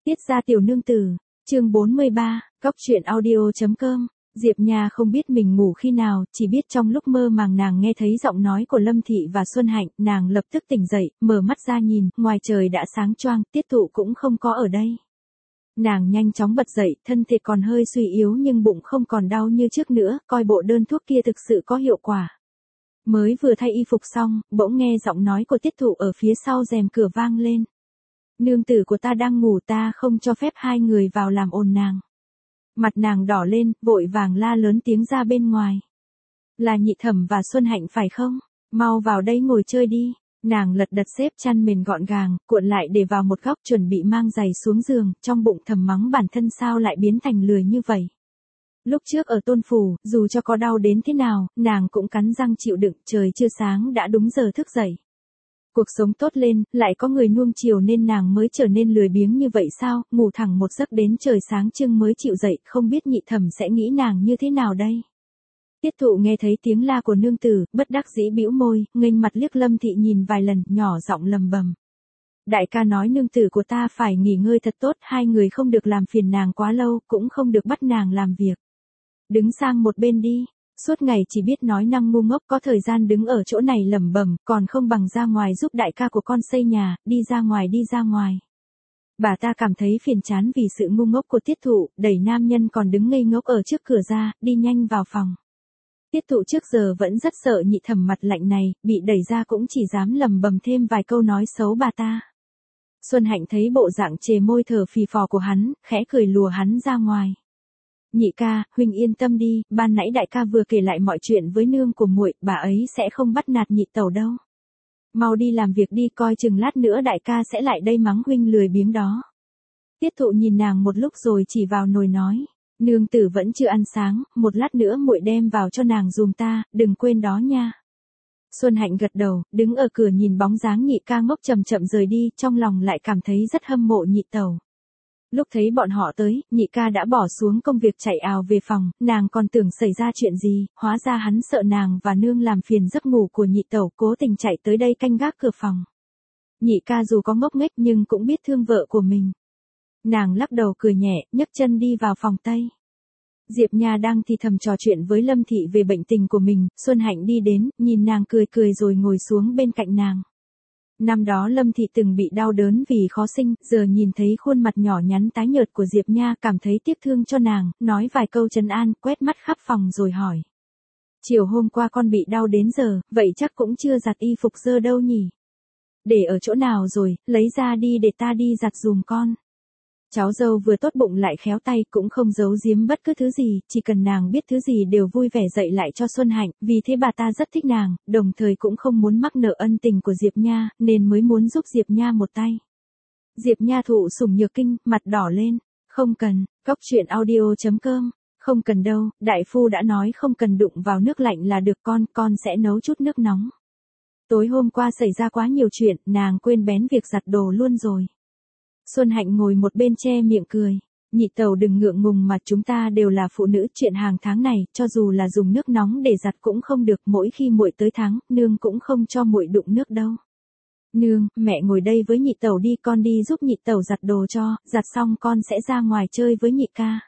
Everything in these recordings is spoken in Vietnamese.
Tiết gia tiểu nương tử, chương 43, Cóc truyện audio.com. Diệp Nha không biết mình ngủ khi nào, chỉ biết trong lúc mơ màng nàng nghe thấy giọng nói của Lâm Thị và Xuân Hạnh, nàng lập tức tỉnh dậy, mở mắt ra nhìn, ngoài trời đã sáng choang, Tiết Thụ cũng không có ở đây. Nàng nhanh chóng bật dậy, thân thể còn hơi suy yếu nhưng bụng không còn đau như trước nữa, coi bộ đơn thuốc kia thực sự có hiệu quả. Mới vừa thay y phục xong, bỗng nghe giọng nói của Tiết Thụ ở phía sau rèm cửa vang lên. Nương tử của ta đang ngủ, ta không cho phép hai người vào làm ồn nàng. Mặt nàng đỏ lên, vội vàng la lớn tiếng ra bên ngoài. Là Nhị Thẩm và Xuân Hạnh phải không? Mau vào đây ngồi chơi đi. Nàng lật đật xếp chăn mền gọn gàng, cuộn lại để vào một góc chuẩn bị mang giày xuống giường, trong bụng thầm mắng bản thân sao lại biến thành lười như vậy. Lúc trước ở Tôn Phủ, dù cho có đau đến thế nào, nàng cũng cắn răng chịu đựng, trời chưa sáng đã đúng giờ thức dậy. Cuộc sống tốt lên, lại có người nuông chiều nên nàng mới trở nên lười biếng như vậy sao, ngủ thẳng một giấc đến trời sáng trưng mới chịu dậy, không biết Nhị Thẩm sẽ nghĩ nàng như thế nào đây. Tiết Thụ nghe thấy tiếng la của nương tử, bất đắc dĩ bĩu môi, nghênh mặt liếc Lâm Thị nhìn vài lần, nhỏ giọng lầm bầm. Đại ca nói nương tử của ta phải nghỉ ngơi thật tốt, hai người không được làm phiền nàng quá lâu, cũng không được bắt nàng làm việc. Đứng sang một bên đi. Suốt ngày chỉ biết nói năng ngu ngốc, có thời gian đứng ở chỗ này lẩm bẩm, còn không bằng ra ngoài giúp đại ca của con xây nhà, đi ra ngoài. Bà ta cảm thấy phiền chán vì sự ngu ngốc của Tiết Thụ, đẩy nam nhân còn đứng ngây ngốc ở trước cửa ra, đi nhanh vào phòng. Tiết Thụ trước giờ vẫn rất sợ Nhị Thẩm mặt lạnh này, bị đẩy ra cũng chỉ dám lẩm bẩm thêm vài câu nói xấu bà ta. Xuân Hạnh thấy bộ dạng chề môi thở phì phò của hắn, khẽ cười lùa hắn ra ngoài. Nhị ca, huynh yên tâm đi, ban nãy đại ca vừa kể lại mọi chuyện với nương của muội, bà ấy sẽ không bắt nạt Nhị tẩu đâu. Mau đi làm việc đi, coi chừng lát nữa đại ca sẽ lại đây mắng huynh lười biếng đó. Tiết Thụ nhìn nàng một lúc rồi chỉ vào nồi nói, nương tử vẫn chưa ăn sáng, một lát nữa muội đem vào cho nàng giùm ta, đừng quên đó nha. Xuân Hạnh gật đầu, đứng ở cửa nhìn bóng dáng Nhị ca ngốc chậm chậm rời đi, trong lòng lại cảm thấy rất hâm mộ Nhị tẩu. Lúc thấy bọn họ tới, Nhị ca đã bỏ xuống công việc chạy ào về phòng, nàng còn tưởng xảy ra chuyện gì, hóa ra hắn sợ nàng và nương làm phiền giấc ngủ của Nhị tẩu, cố tình chạy tới đây canh gác cửa phòng. Nhị ca dù có ngốc nghếch nhưng cũng biết thương vợ của mình. Nàng lắc đầu cười nhẹ, nhấc chân đi vào phòng Tây. Diệp Nha đang thì thầm trò chuyện với Lâm Thị về bệnh tình của mình, Xuân Hạnh đi đến, nhìn nàng cười cười rồi ngồi xuống bên cạnh nàng. Năm đó Lâm Thị từng bị đau đớn vì khó sinh, giờ nhìn thấy khuôn mặt nhỏ nhắn tái nhợt của Diệp Nha cảm thấy tiếc thương cho nàng, nói vài câu trấn an, quét mắt khắp phòng rồi hỏi. Chiều hôm qua con bị đau đến giờ, vậy chắc cũng chưa giặt y phục dơ đâu nhỉ? Để ở chỗ nào rồi, lấy ra đi để ta đi giặt giùm con. Cháu dâu vừa tốt bụng lại khéo tay, cũng không giấu giếm bất cứ thứ gì, chỉ cần nàng biết thứ gì đều vui vẻ dạy lại cho Xuân Hạnh, vì thế bà ta rất thích nàng, đồng thời cũng không muốn mắc nợ ân tình của Diệp Nha, nên mới muốn giúp Diệp Nha một tay. Diệp Nha thụ sủng nhược kinh, mặt đỏ lên, không cần, Cóc truyện audio.com, không cần đâu, đại phu đã nói không cần đụng vào nước lạnh là được, con sẽ nấu chút nước nóng. Tối hôm qua xảy ra quá nhiều chuyện, nàng quên bén việc giặt đồ luôn rồi. Xuân Hạnh ngồi một bên che miệng cười. Nhị tẩu đừng ngượng ngùng mà, chúng ta đều là phụ nữ, chuyện hàng tháng này, cho dù là dùng nước nóng để giặt cũng không được, mỗi khi muội tới tháng, nương cũng không cho muội đụng nước đâu. Nương, mẹ ngồi đây với Nhị tẩu đi, con đi giúp Nhị tẩu giặt đồ cho, giặt xong con sẽ ra ngoài chơi với Nhị ca.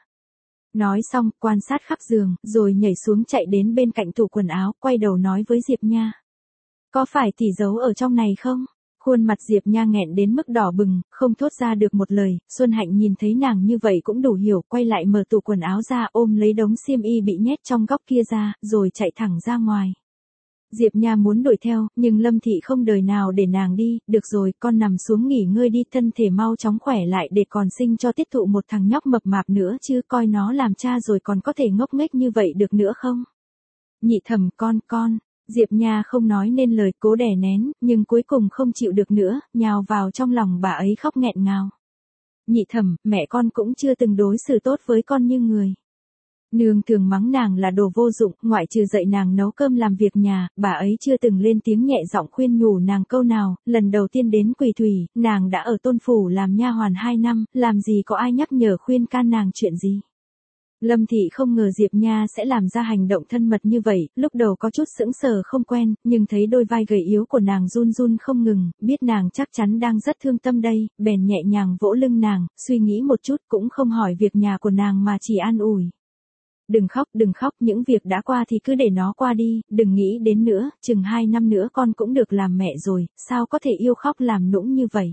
Nói xong, quan sát khắp giường, rồi nhảy xuống chạy đến bên cạnh tủ quần áo, quay đầu nói với Diệp Nha. Có phải tỷ giấu ở trong này không? Khuôn mặt Diệp Nha nghẹn đến mức đỏ bừng, không thốt ra được một lời, Xuân Hạnh nhìn thấy nàng như vậy cũng đủ hiểu, quay lại mở tủ quần áo ra, ôm lấy đống xiêm y bị nhét trong góc kia ra, rồi chạy thẳng ra ngoài. Diệp Nha muốn đuổi theo, nhưng Lâm Thị không đời nào để nàng đi, được rồi, con nằm xuống nghỉ ngơi đi, thân thể mau chóng khỏe lại để còn sinh cho Tiết Thụ một thằng nhóc mập mạp nữa chứ, coi nó làm cha rồi còn có thể ngốc nghếch như vậy được nữa không? Nhị Thẩm, con. Diệp Nha không nói nên lời, cố đè nén, nhưng cuối cùng không chịu được nữa, nhào vào trong lòng bà ấy khóc nghẹn ngào. Nhị Thẩm, mẹ con cũng chưa từng đối xử tốt với con như người. Nương thường mắng nàng là đồ vô dụng, ngoại trừ dạy nàng nấu cơm làm việc nhà, bà ấy chưa từng lên tiếng nhẹ giọng khuyên nhủ nàng câu nào, lần đầu tiên đến Quỳ Thủy, nàng đã ở Tôn Phủ làm nha hoàn 2 năm, làm gì có ai nhắc nhở khuyên can nàng chuyện gì. Lâm Thị không ngờ Diệp Nha sẽ làm ra hành động thân mật như vậy, lúc đầu có chút sững sờ không quen, nhưng thấy đôi vai gầy yếu của nàng run run không ngừng, biết nàng chắc chắn đang rất thương tâm đây, bèn nhẹ nhàng vỗ lưng nàng, suy nghĩ một chút cũng không hỏi việc nhà của nàng mà chỉ an ủi. Đừng khóc, những việc đã qua thì cứ để nó qua đi, đừng nghĩ đến nữa, chừng 2 năm nữa con cũng được làm mẹ rồi, sao có thể yêu khóc làm nũng như vậy.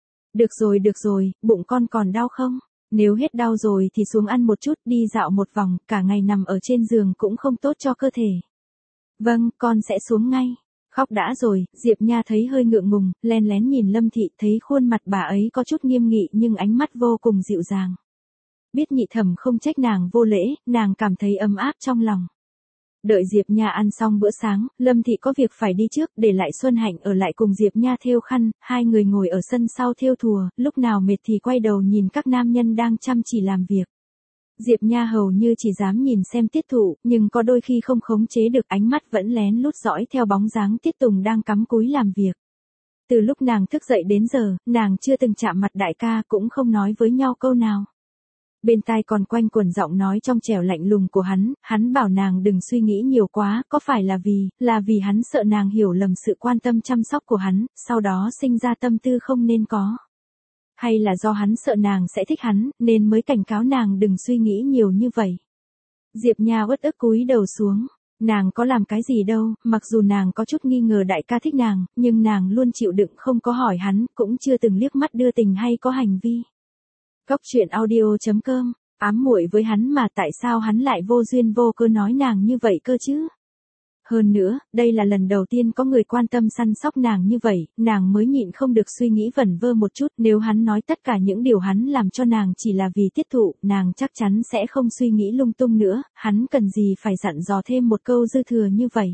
Được rồi, bụng con còn đau không? Nếu hết đau rồi thì xuống ăn một chút, đi dạo một vòng, cả ngày nằm ở trên giường cũng không tốt cho cơ thể. Vâng, con sẽ xuống ngay. Khóc đã rồi, Diệp Nha thấy hơi ngượng ngùng, len lén nhìn Lâm Thị, thấy khuôn mặt bà ấy có chút nghiêm nghị nhưng ánh mắt vô cùng dịu dàng. Biết Nhị Thẩm không trách nàng vô lễ, nàng cảm thấy ấm áp trong lòng. Đợi Diệp Nha ăn xong bữa sáng, Lâm Thị có việc phải đi trước, để lại Xuân Hạnh ở lại cùng Diệp Nha thêu khăn, hai người ngồi ở sân sau thêu thùa, lúc nào mệt thì quay đầu nhìn các nam nhân đang chăm chỉ làm việc. Diệp Nha hầu như chỉ dám nhìn xem Tiết Thụ, nhưng có đôi khi không khống chế được ánh mắt vẫn lén lút dõi theo bóng dáng Tiết Tùng đang cắm cúi làm việc. Từ lúc nàng thức dậy đến giờ, nàng chưa từng chạm mặt đại ca cũng không nói với nhau câu nào. Bên tai còn quanh quẩn giọng nói trong trẻo lạnh lùng của hắn bảo nàng đừng suy nghĩ nhiều quá, có phải là vì hắn sợ nàng hiểu lầm sự quan tâm chăm sóc của hắn, sau đó sinh ra tâm tư không nên có. Hay là do hắn sợ nàng sẽ thích hắn, nên mới cảnh cáo nàng đừng suy nghĩ nhiều như vậy. Diệp Nha uất ức cúi đầu xuống, nàng có làm cái gì đâu, mặc dù nàng có chút nghi ngờ đại ca thích nàng, nhưng nàng luôn chịu đựng không có hỏi hắn, cũng chưa từng liếc mắt đưa tình hay có hành vi. Cóc truyện audio.com, ám muội với hắn mà tại sao hắn lại vô duyên vô cớ nói nàng như vậy cơ chứ? Hơn nữa, đây là lần đầu tiên có người quan tâm săn sóc nàng như vậy, nàng mới nhịn không được suy nghĩ vẩn vơ một chút, nếu hắn nói tất cả những điều hắn làm cho nàng chỉ là vì Tiết Thụ, nàng chắc chắn sẽ không suy nghĩ lung tung nữa, hắn cần gì phải dặn dò thêm một câu dư thừa như vậy.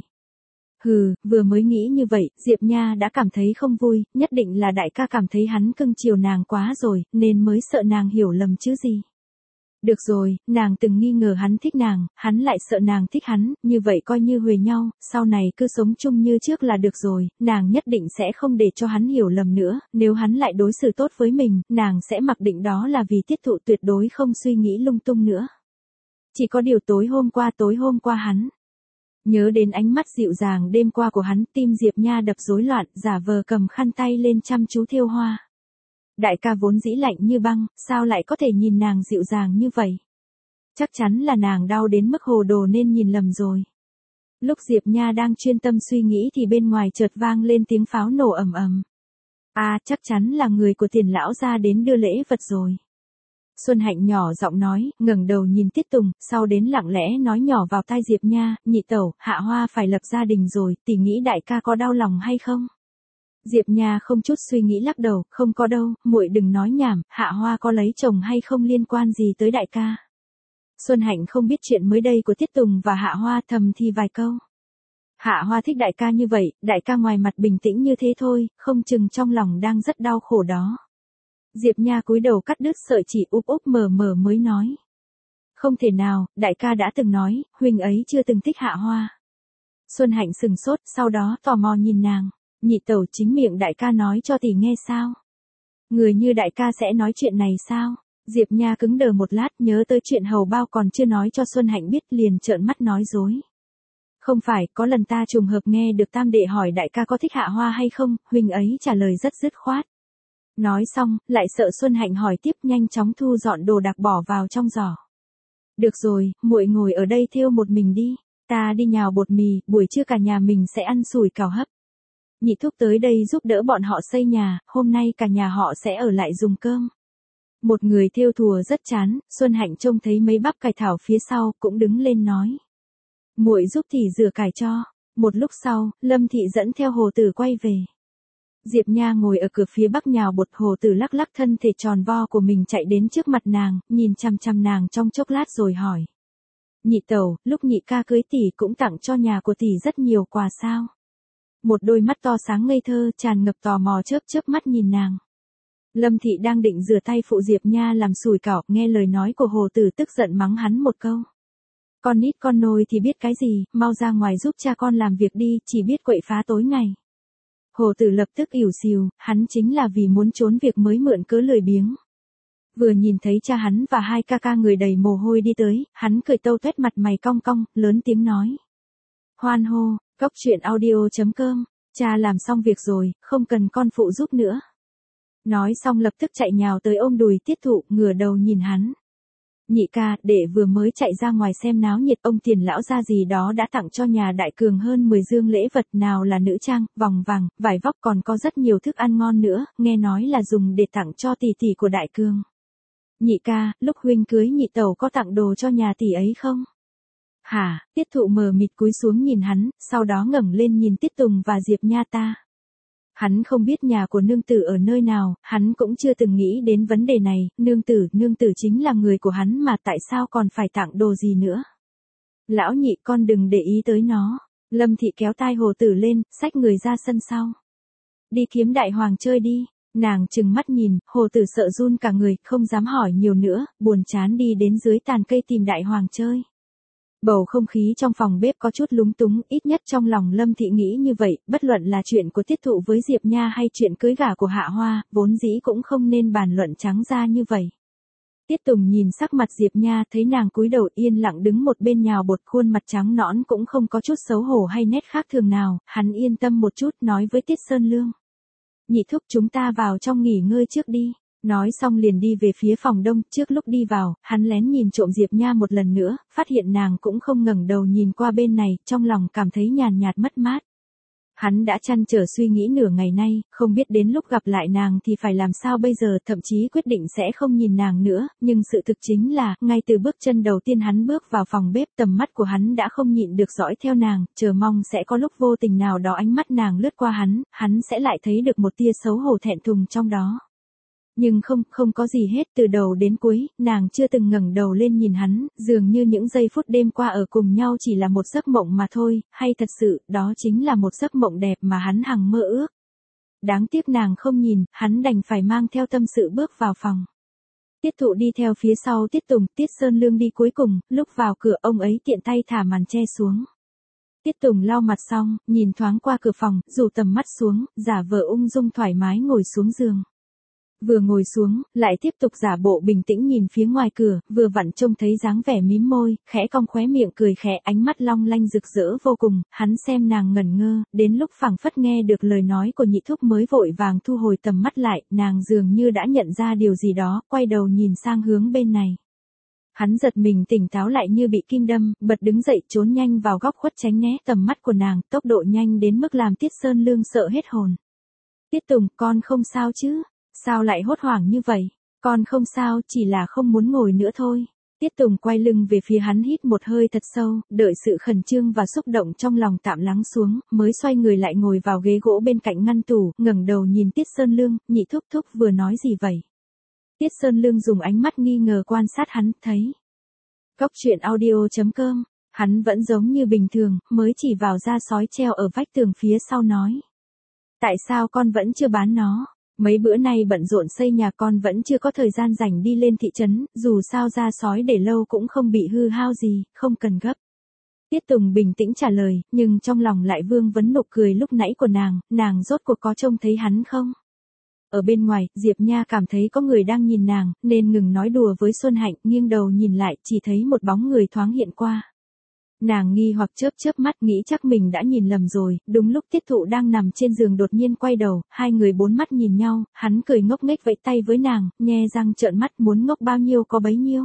Vừa mới nghĩ như vậy, Diệp Nha đã cảm thấy không vui, nhất định là đại ca cảm thấy hắn cưng chiều nàng quá rồi, nên mới sợ nàng hiểu lầm chứ gì. Được rồi, nàng từng nghi ngờ hắn thích nàng, hắn lại sợ nàng thích hắn, như vậy coi như huề nhau, sau này cứ sống chung như trước là được rồi, nàng nhất định sẽ không để cho hắn hiểu lầm nữa, nếu hắn lại đối xử tốt với mình, nàng sẽ mặc định đó là vì Tiết Thụ, tuyệt đối không suy nghĩ lung tung nữa. Chỉ có điều tối hôm qua hắn nhớ đến ánh mắt dịu dàng đêm qua của hắn, tim Diệp Nha đập rối loạn, giả vờ cầm khăn tay lên chăm chú thêu hoa. Đại ca vốn dĩ lạnh như băng, sao lại có thể nhìn nàng dịu dàng như vậy? Chắc chắn là nàng đau đến mức hồ đồ nên nhìn lầm rồi. Lúc Diệp Nha đang chuyên tâm suy nghĩ thì bên ngoài chợt vang lên tiếng pháo nổ ầm ầm. Chắc chắn là người của Tiền lão gia đến đưa lễ vật rồi. Xuân Hạnh nhỏ giọng nói, ngẩng đầu nhìn Tiết Tùng, sau đến lặng lẽ nói nhỏ vào tai Diệp Nha, nhị tẩu, Hạ Hoa phải lập gia đình rồi, tỷ nghĩ đại ca có đau lòng hay không? Diệp Nha không chút suy nghĩ lắc đầu, không có đâu, muội đừng nói nhảm, Hạ Hoa có lấy chồng hay không liên quan gì tới đại ca. Xuân Hạnh không biết chuyện mới đây của Tiết Tùng và Hạ Hoa, thầm thì vài câu. Hạ Hoa thích đại ca như vậy, đại ca ngoài mặt bình tĩnh như thế thôi, không chừng trong lòng đang rất đau khổ đó. Diệp Nha cúi đầu cắt đứt sợi chỉ úp mờ mới nói. Không thể nào, đại ca đã từng nói, huynh ấy chưa từng thích Hạ Hoa. Xuân Hạnh sừng sốt, sau đó tò mò nhìn nàng. Nhị tẩu, chính miệng đại ca nói cho tỷ nghe sao? Người như đại ca sẽ nói chuyện này sao? Diệp Nha cứng đờ một lát, nhớ tới chuyện hầu bao còn chưa nói cho Xuân Hạnh biết, liền trợn mắt nói dối. Không phải, có lần ta trùng hợp nghe được tam đệ hỏi đại ca có thích Hạ Hoa hay không, huynh ấy trả lời rất dứt khoát. Nói xong, lại sợ Xuân Hạnh hỏi tiếp, nhanh chóng thu dọn đồ đạc bỏ vào trong giỏ. Được rồi, muội ngồi ở đây thêu một mình đi, ta đi nhào bột mì, buổi trưa cả nhà mình sẽ ăn sủi cảo hấp. Nhị thúc tới đây giúp đỡ bọn họ xây nhà, hôm nay cả nhà họ sẽ ở lại dùng cơm. Một người thêu thùa rất chán, Xuân Hạnh trông thấy mấy bắp cải thảo phía sau, cũng đứng lên nói. Muội giúp tỷ rửa cải cho. Một lúc sau, Lâm Thị dẫn theo Hồ Tử quay về. Diệp Nha ngồi ở cửa phía bắc nhào bột, Hồ Tử lắc lắc thân thể tròn vo của mình chạy đến trước mặt nàng, nhìn chăm chăm nàng trong chốc lát rồi hỏi. Nhị tẩu, lúc nhị ca cưới tỷ cũng tặng cho nhà của tỷ rất nhiều quà sao? Một đôi mắt to sáng ngây thơ, tràn ngập tò mò chớp mắt nhìn nàng. Lâm Thị đang định rửa tay phụ Diệp Nha làm sủi cảo, nghe lời nói của Hồ Tử tức giận mắng hắn một câu. Con nít con nôi thì biết cái gì, mau ra ngoài giúp cha con làm việc đi, chỉ biết quậy phá tối ngày. Hồ Tử lập tức ỉu xìu, hắn chính là vì muốn trốn việc mới mượn cớ lười biếng. Vừa nhìn thấy cha hắn và hai ca ca người đầy mồ hôi đi tới, hắn cười tâu tuét mặt mày cong cong, lớn tiếng nói. Hoan hô, cốc truyện audio.com, cha làm xong việc rồi, không cần con phụ giúp nữa. Nói xong lập tức chạy nhào tới ôm đùi Tiết Thụ, ngửa đầu nhìn hắn. Nhị ca, đệ vừa mới chạy ra ngoài xem náo nhiệt, ông Tiền lão gia gì đó đã tặng cho nhà Đại Cường hơn 10 dương lễ vật, nào là nữ trang, vòng vàng, vải vóc, còn có rất nhiều thức ăn ngon nữa, nghe nói là dùng để tặng cho tỷ tỷ của Đại Cường. Nhị ca, lúc huynh cưới nhị tẩu có tặng đồ cho nhà tỷ ấy không? Hả? Tiết Thụ mờ mịt cúi xuống nhìn hắn, sau đó ngẩng lên nhìn Tiết Tùng và Diệp Nha ta. Hắn không biết nhà của nương tử ở nơi nào, hắn cũng chưa từng nghĩ đến vấn đề này, nương tử chính là người của hắn mà, tại sao còn phải tặng đồ gì nữa. Lão nhị, con đừng để ý tới nó. Lâm Thị kéo tai Hồ Tử lên, xách người ra sân sau. Đi kiếm Đại Hoàng chơi đi. Nàng trừng mắt nhìn, Hồ Tử sợ run cả người, không dám hỏi nhiều nữa, buồn chán đi đến dưới tàn cây tìm Đại Hoàng chơi. Bầu không khí trong phòng bếp có chút lúng túng, ít nhất trong lòng Lâm Thị nghĩ như vậy, bất luận là chuyện của Tiết Thụ với Diệp Nha hay chuyện cưới gả của Hạ Hoa, vốn dĩ cũng không nên bàn luận trắng ra như vậy. Tiết Tùng nhìn sắc mặt Diệp Nha, thấy nàng cúi đầu yên lặng đứng một bên nhào bột, khuôn mặt trắng nõn cũng không có chút xấu hổ hay nét khác thường nào, hắn yên tâm một chút, nói với Tiết Sơn Lương. Nhị thúc, chúng ta vào trong nghỉ ngơi trước đi. Nói xong liền đi về phía phòng đông, trước lúc đi vào, hắn lén nhìn trộm Diệp Nha một lần nữa, phát hiện nàng cũng không ngẩng đầu nhìn qua bên này, trong lòng cảm thấy nhàn nhạt mất mát. Hắn đã trăn trở suy nghĩ nửa ngày nay, không biết đến lúc gặp lại nàng thì phải làm sao bây giờ, thậm chí quyết định sẽ không nhìn nàng nữa, nhưng sự thực chính là, ngay từ bước chân đầu tiên hắn bước vào phòng bếp, tầm mắt của hắn đã không nhịn được dõi theo nàng, chờ mong sẽ có lúc vô tình nào đó ánh mắt nàng lướt qua hắn sẽ lại thấy được một tia xấu hổ thẹn thùng trong đó. Nhưng không có gì hết, từ đầu đến cuối, nàng chưa từng ngẩng đầu lên nhìn hắn, dường như những giây phút đêm qua ở cùng nhau chỉ là một giấc mộng mà thôi, hay thật sự, đó chính là một giấc mộng đẹp mà hắn hằng mơ ước. Đáng tiếc nàng không nhìn, hắn đành phải mang theo tâm sự bước vào phòng. Tiết Thụ đi theo phía sau Tiết Tùng, Tiết Sơn Lương đi cuối cùng, lúc vào cửa ông ấy tiện tay thả màn che xuống. Tiết Tùng lau mặt xong, nhìn thoáng qua cửa phòng, rủ tầm mắt xuống, giả vờ ung dung thoải mái ngồi xuống giường. Vừa ngồi xuống, lại tiếp tục giả bộ bình tĩnh nhìn phía ngoài cửa, vừa vặn trông thấy dáng vẻ mím môi, khẽ cong khóe miệng cười khẽ, ánh mắt long lanh rực rỡ vô cùng, hắn xem nàng ngẩn ngơ, đến lúc phảng phất nghe được lời nói của nhị thúc mới vội vàng thu hồi tầm mắt lại, nàng dường như đã nhận ra điều gì đó, quay đầu nhìn sang hướng bên này. Hắn giật mình tỉnh táo lại như bị kim đâm, bật đứng dậy trốn nhanh vào góc khuất tránh né tầm mắt của nàng, tốc độ nhanh đến mức làm Tiết Sơn Lương sợ hết hồn. Tiết Tùng, con không sao chứ? Sao lại hốt hoảng như vậy? Con không sao, chỉ là không muốn ngồi nữa thôi. Tiết Tùng quay lưng về phía hắn, hít một hơi thật sâu, đợi sự khẩn trương và xúc động trong lòng tạm lắng xuống, mới xoay người lại ngồi vào ghế gỗ bên cạnh ngăn tủ, ngẩng đầu nhìn Tiết Sơn Lương, nhị thúc thúc vừa nói gì vậy? Tiết Sơn Lương dùng ánh mắt nghi ngờ quan sát hắn, thấy. Cốc truyện audio.com, hắn vẫn giống như bình thường, mới chỉ vào da sói treo ở vách tường phía sau nói. Tại sao con vẫn chưa bán nó? Mấy bữa nay bận rộn xây nhà, con vẫn chưa có thời gian rảnh đi lên thị trấn, dù sao da sói để lâu cũng không bị hư hao gì, không cần gấp. Tiết Tùng bình tĩnh trả lời, nhưng trong lòng lại vương vấn nụ cười lúc nãy của nàng rốt cuộc có trông thấy hắn không? Ở bên ngoài, Diệp Nha cảm thấy có người đang nhìn nàng, nên ngừng nói đùa với Xuân Hạnh, nghiêng đầu nhìn lại, chỉ thấy một bóng người thoáng hiện qua. Nàng nghi hoặc chớp mắt, nghĩ chắc mình đã nhìn lầm rồi, đúng lúc Tiết Thụ đang nằm trên giường đột nhiên quay đầu, hai người bốn mắt nhìn nhau, hắn cười ngốc nghếch vẫy tay với nàng, nhe răng trợn mắt, muốn ngốc bao nhiêu có bấy nhiêu.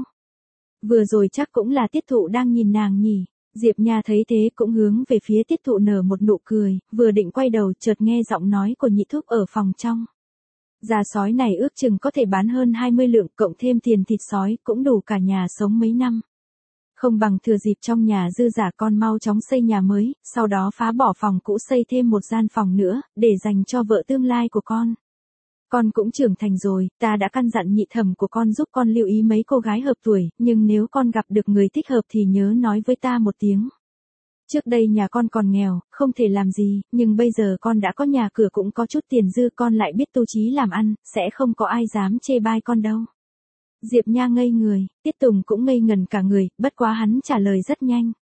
Vừa rồi chắc cũng là Tiết Thụ đang nhìn nàng nhỉ. Diệp Nha thấy thế cũng hướng về phía Tiết Thụ nở một nụ cười, vừa định quay đầu chợt nghe giọng nói của nhị thúc ở phòng trong. Da sói này ước chừng có thể bán hơn 20 lượng, cộng thêm tiền thịt sói, cũng đủ cả nhà sống mấy năm. Không bằng thừa dịp trong nhà dư giả, con mau chóng xây nhà mới, sau đó phá bỏ phòng cũ xây thêm một gian phòng nữa, để dành cho vợ tương lai của con. Con cũng trưởng thành rồi, ta đã căn dặn nhị thẩm của con giúp con lưu ý mấy cô gái hợp tuổi, nhưng nếu con gặp được người thích hợp thì nhớ nói với ta một tiếng. Trước đây nhà con còn nghèo, không thể làm gì, nhưng bây giờ con đã có nhà cửa cũng có chút tiền dư, con lại biết tu chí làm ăn, sẽ không có ai dám chê bai con đâu. Diệp Nha ngây người, Tiết Tùng cũng ngây ngần cả người, bất quá hắn trả lời rất nhanh.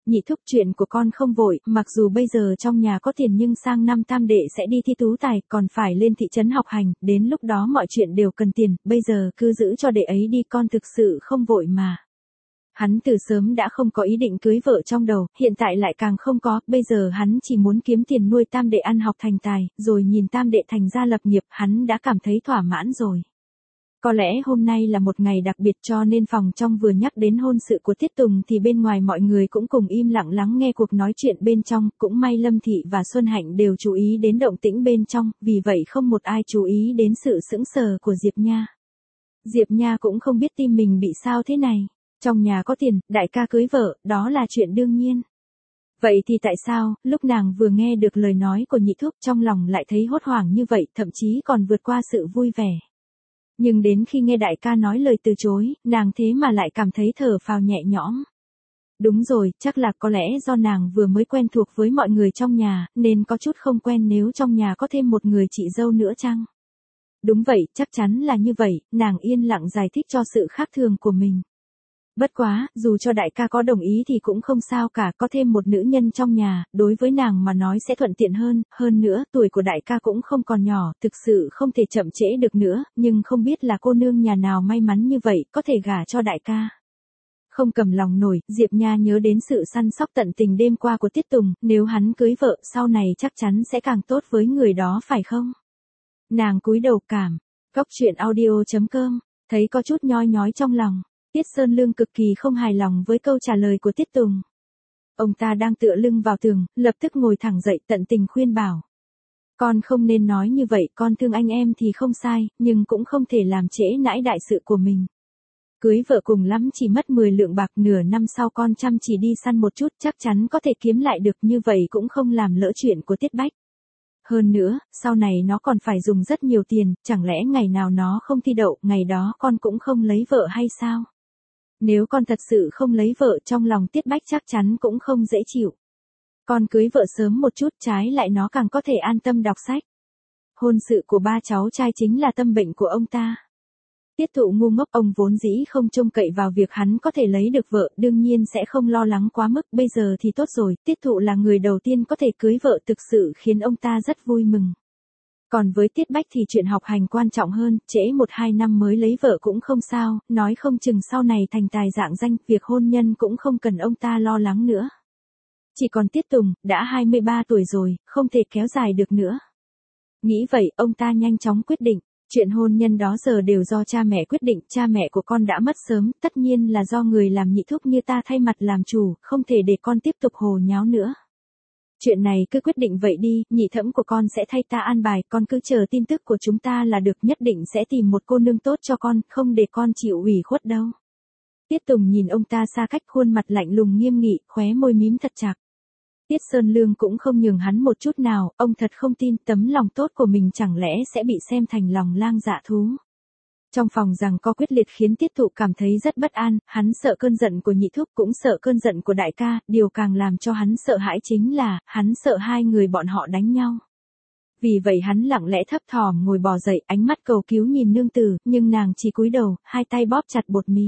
Nhị thúc, chuyện của con không vội, mặc dù bây giờ trong nhà có tiền nhưng sang năm tam đệ sẽ đi thi tú tài, còn phải lên thị trấn học hành, đến lúc đó mọi chuyện đều cần tiền, bây giờ cứ giữ cho đệ ấy đi, con thực sự không vội mà. Hắn từ sớm đã không có ý định cưới vợ trong đầu, hiện tại lại càng không có, bây giờ hắn chỉ muốn kiếm tiền nuôi tam đệ ăn học thành tài, rồi nhìn tam đệ thành gia lập nghiệp, hắn đã cảm thấy thỏa mãn rồi. Có lẽ hôm nay là một ngày đặc biệt cho nên phòng trong vừa nhắc đến hôn sự của Tiết Tùng thì bên ngoài mọi người cũng cùng im lặng lắng nghe cuộc nói chuyện bên trong, cũng may Lâm Thị và Xuân Hạnh đều chú ý đến động tĩnh bên trong, vì vậy không một ai chú ý đến sự sững sờ của Diệp Nha. Diệp Nha cũng không biết tim mình bị sao thế này. Trong nhà có tiền, đại ca cưới vợ, đó là chuyện đương nhiên. Vậy thì tại sao, lúc nàng vừa nghe được lời nói của nhị thúc trong lòng lại thấy hốt hoảng như vậy, thậm chí còn vượt qua sự vui vẻ. Nhưng đến khi nghe đại ca nói lời từ chối, nàng thế mà lại cảm thấy thở phào nhẹ nhõm. Đúng rồi, chắc là có lẽ do nàng vừa mới quen thuộc với mọi người trong nhà, nên có chút không quen nếu trong nhà có thêm một người chị dâu nữa chăng? Đúng vậy, chắc chắn là như vậy, nàng yên lặng giải thích cho sự khác thường của mình. Bất quá, dù cho đại ca có đồng ý thì cũng không sao cả, có thêm một nữ nhân trong nhà, đối với nàng mà nói sẽ thuận tiện hơn nữa, tuổi của đại ca cũng không còn nhỏ, thực sự không thể chậm trễ được nữa, nhưng không biết là cô nương nhà nào may mắn như vậy, có thể gả cho đại ca. Không cầm lòng nổi, Diệp Nha nhớ đến sự săn sóc tận tình đêm qua của Tiết Tùng, nếu hắn cưới vợ, sau này chắc chắn sẽ càng tốt với người đó phải không? Nàng cúi đầu cảm, Cóc truyện audio.com, thấy có chút nhoi nhói trong lòng. Tiết Sơn Lương cực kỳ không hài lòng với câu trả lời của Tiết Tùng. Ông ta đang tựa lưng vào tường, lập tức ngồi thẳng dậy tận tình khuyên bảo. Con không nên nói như vậy, con thương anh em thì không sai, nhưng cũng không thể làm trễ nãi đại sự của mình. Cưới vợ cùng lắm chỉ mất 10 lượng bạc, nửa năm sau con chăm chỉ đi săn một chút chắc chắn có thể kiếm lại được, như vậy cũng không làm lỡ chuyện của Tiết Bách. Hơn nữa, sau này nó còn phải dùng rất nhiều tiền, chẳng lẽ ngày nào nó không thi đậu, ngày đó con cũng không lấy vợ hay sao? Nếu con thật sự không lấy vợ, trong lòng Tiết Bách chắc chắn cũng không dễ chịu. Con cưới vợ sớm một chút, trái lại nó càng có thể an tâm đọc sách. Hôn sự của ba cháu trai chính là tâm bệnh của ông ta. Tiết Thụ ngu ngốc, ông vốn dĩ không trông cậy vào việc hắn có thể lấy được vợ, đương nhiên sẽ không lo lắng quá mức, bây giờ thì tốt rồi, Tiết Thụ là người đầu tiên có thể cưới vợ, thực sự khiến ông ta rất vui mừng. Còn với Tiết Bách thì chuyện học hành quan trọng hơn, trễ 1-2 năm mới lấy vợ cũng không sao, nói không chừng sau này thành tài rạng danh, việc hôn nhân cũng không cần ông ta lo lắng nữa. Chỉ còn Tiết Tùng, đã 23 tuổi rồi, không thể kéo dài được nữa. Nghĩ vậy, ông ta nhanh chóng quyết định, chuyện hôn nhân đó giờ đều do cha mẹ quyết định, cha mẹ của con đã mất sớm, tất nhiên là do người làm nhị thúc như ta thay mặt làm chủ, không thể để con tiếp tục hồ nháo nữa. Chuyện này cứ quyết định vậy đi, nhị thẩm của con sẽ thay ta an bài, con cứ chờ tin tức của chúng ta là được, nhất định sẽ tìm một cô nương tốt cho con, không để con chịu ủy khuất đâu. Tiết Tùng nhìn ông ta xa cách, khuôn mặt lạnh lùng nghiêm nghị, khóe môi mím thật chặt. Tiết Sơn Lương cũng không nhường hắn một chút nào, ông thật không tin tấm lòng tốt của mình chẳng lẽ sẽ bị xem thành lòng lang dạ thú. Trong phòng rằng có quyết liệt khiến Tiết Thụ cảm thấy rất bất an, hắn sợ cơn giận của nhị thúc cũng sợ cơn giận của đại ca, điều càng làm cho hắn sợ hãi chính là, hắn sợ hai người bọn họ đánh nhau. Vì vậy hắn lặng lẽ thấp thỏm ngồi bò dậy, ánh mắt cầu cứu nhìn nương tử, nhưng nàng chỉ cúi đầu, hai tay bóp chặt bột mì.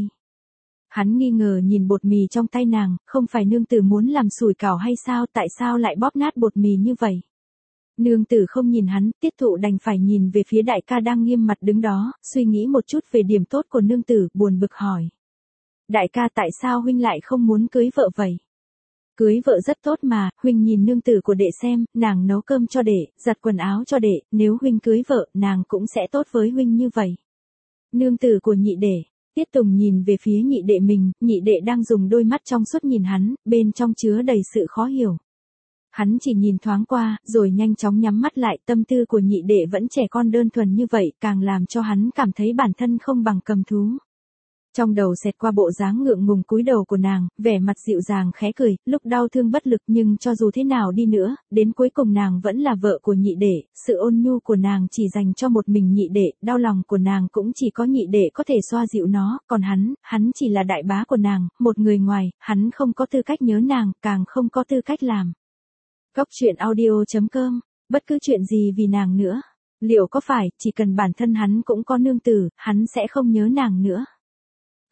Hắn nghi ngờ nhìn bột mì trong tay nàng, không phải nương tử muốn làm sủi cảo hay sao, tại sao lại bóp nát bột mì như vậy? Nương tử không nhìn hắn, Tiết Thụ đành phải nhìn về phía đại ca đang nghiêm mặt đứng đó, suy nghĩ một chút về điểm tốt của nương tử, buồn bực hỏi. Đại ca, tại sao huynh lại không muốn cưới vợ vậy? Cưới vợ rất tốt mà, huynh nhìn nương tử của đệ xem, nàng nấu cơm cho đệ, giặt quần áo cho đệ, nếu huynh cưới vợ, nàng cũng sẽ tốt với huynh như vậy. Nương tử của nhị đệ. Tiết Tùng nhìn về phía nhị đệ mình, nhị đệ đang dùng đôi mắt trong suốt nhìn hắn, bên trong chứa đầy sự khó hiểu. Hắn chỉ nhìn thoáng qua, rồi nhanh chóng nhắm mắt lại, tâm tư của nhị đệ vẫn trẻ con đơn thuần như vậy, càng làm cho hắn cảm thấy bản thân không bằng cầm thú. Trong đầu xẹt qua bộ dáng ngượng ngùng cúi đầu của nàng, vẻ mặt dịu dàng khẽ cười, lúc đau thương bất lực, nhưng cho dù thế nào đi nữa, đến cuối cùng nàng vẫn là vợ của nhị đệ, sự ôn nhu của nàng chỉ dành cho một mình nhị đệ, đau lòng của nàng cũng chỉ có nhị đệ có thể xoa dịu nó, còn hắn chỉ là đại bá của nàng, một người ngoài, hắn không có tư cách nhớ nàng, càng không có tư cách làm. Cóc truyện audio.com, bất cứ chuyện gì vì nàng nữa. Liệu có phải, chỉ cần bản thân hắn cũng có nương tử, hắn sẽ không nhớ nàng nữa?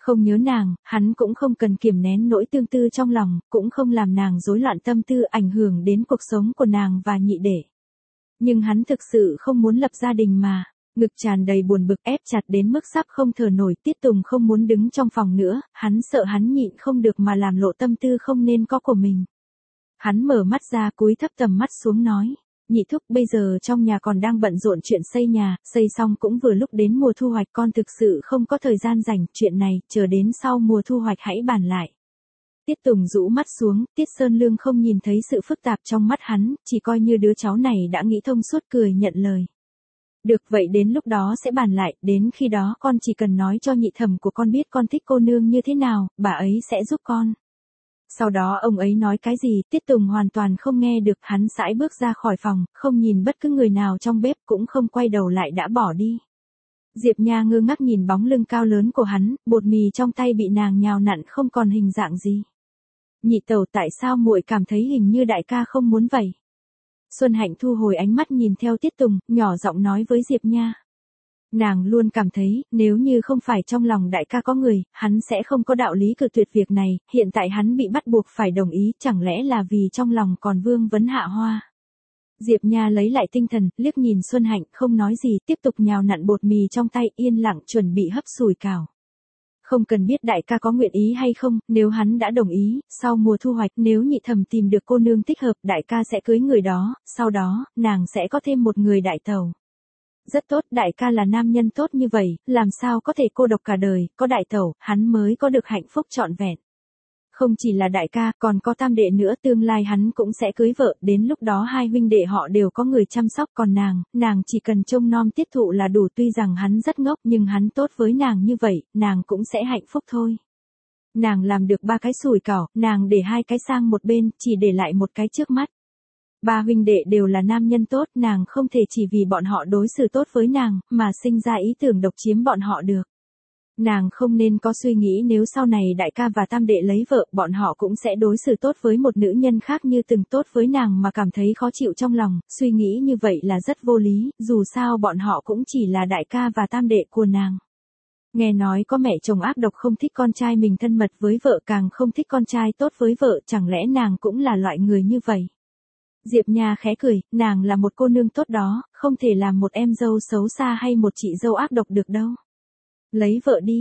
Không nhớ nàng, hắn cũng không cần kiềm nén nỗi tương tư trong lòng, cũng không làm nàng rối loạn tâm tư ảnh hưởng đến cuộc sống của nàng và nhị đệ. Nhưng hắn thực sự không muốn lập gia đình mà. Ngực tràn đầy buồn bực ép chặt đến mức sắp không thở nổi, Tiết Tùng không muốn đứng trong phòng nữa, hắn sợ hắn nhịn không được mà làm lộ tâm tư không nên có của mình. Hắn mở mắt ra cúi thấp tầm mắt xuống nói, nhị thúc bây giờ trong nhà còn đang bận rộn chuyện xây nhà, xây xong cũng vừa lúc đến mùa thu hoạch con thực sự không có thời gian rảnh, chuyện này, chờ đến sau mùa thu hoạch hãy bàn lại. Tiết Tùng rũ mắt xuống, Tiết Sơn Lương không nhìn thấy sự phức tạp trong mắt hắn, chỉ coi như đứa cháu này đã nghĩ thông suốt cười nhận lời. Được vậy đến lúc đó sẽ bàn lại, đến khi đó con chỉ cần nói cho nhị thẩm của con biết con thích cô nương như thế nào, bà ấy sẽ giúp con. Sau đó ông ấy nói cái gì, Tiết Tùng hoàn toàn không nghe được, hắn sải bước ra khỏi phòng, không nhìn bất cứ người nào trong bếp cũng không quay đầu lại đã bỏ đi. Diệp Nha ngơ ngác nhìn bóng lưng cao lớn của hắn, bột mì trong tay bị nàng nhào nặn không còn hình dạng gì. Nhị tẩu tại sao muội cảm thấy hình như đại ca không muốn vậy? Xuân Hạnh thu hồi ánh mắt nhìn theo Tiết Tùng, nhỏ giọng nói với Diệp Nha. Nàng luôn cảm thấy, nếu như không phải trong lòng đại ca có người, hắn sẽ không có đạo lý cự tuyệt việc này, hiện tại hắn bị bắt buộc phải đồng ý, chẳng lẽ là vì trong lòng còn vương vấn Hạ Hoa. Diệp Nha lấy lại tinh thần, liếc nhìn Xuân Hạnh, không nói gì, tiếp tục nhào nặn bột mì trong tay, yên lặng chuẩn bị hấp sủi cảo. Không cần biết đại ca có nguyện ý hay không, nếu hắn đã đồng ý, sau mùa thu hoạch nếu nhị thẩm tìm được cô nương thích hợp, đại ca sẽ cưới người đó, sau đó, nàng sẽ có thêm một người đại tẩu. Rất tốt, đại ca là nam nhân tốt như vậy, làm sao có thể cô độc cả đời, có đại tẩu, hắn mới có được hạnh phúc trọn vẹn. Không chỉ là đại ca, còn có tam đệ nữa, tương lai hắn cũng sẽ cưới vợ, đến lúc đó hai huynh đệ họ đều có người chăm sóc, còn nàng chỉ cần trông nom tiết thụ là đủ, tuy rằng hắn rất ngốc nhưng hắn tốt với nàng như vậy, nàng cũng sẽ hạnh phúc thôi. Nàng làm được 3 cái sủi cảo, nàng để 2 cái sang một bên, chỉ để lại một cái trước mắt. 3 huynh đệ đều là nam nhân tốt, nàng không thể chỉ vì bọn họ đối xử tốt với nàng, mà sinh ra ý tưởng độc chiếm bọn họ được. Nàng không nên có suy nghĩ nếu sau này đại ca và tam đệ lấy vợ, bọn họ cũng sẽ đối xử tốt với một nữ nhân khác như từng tốt với nàng mà cảm thấy khó chịu trong lòng, suy nghĩ như vậy là rất vô lý, dù sao bọn họ cũng chỉ là đại ca và tam đệ của nàng. Nghe nói có mẹ chồng ác độc không thích con trai mình thân mật với vợ, càng không thích con trai tốt với vợ, chẳng lẽ nàng cũng là loại người như vậy? Diệp Nha khẽ cười, nàng là một cô nương tốt đó, không thể làm một em dâu xấu xa hay một chị dâu ác độc được đâu. Lấy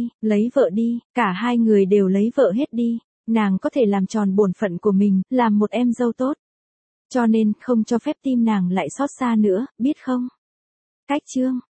vợ đi, cả hai người đều lấy vợ hết đi, nàng có thể làm tròn bổn phận của mình, làm một em dâu tốt. Cho nên, không cho phép tim nàng lại xót xa nữa, biết không? Cách chương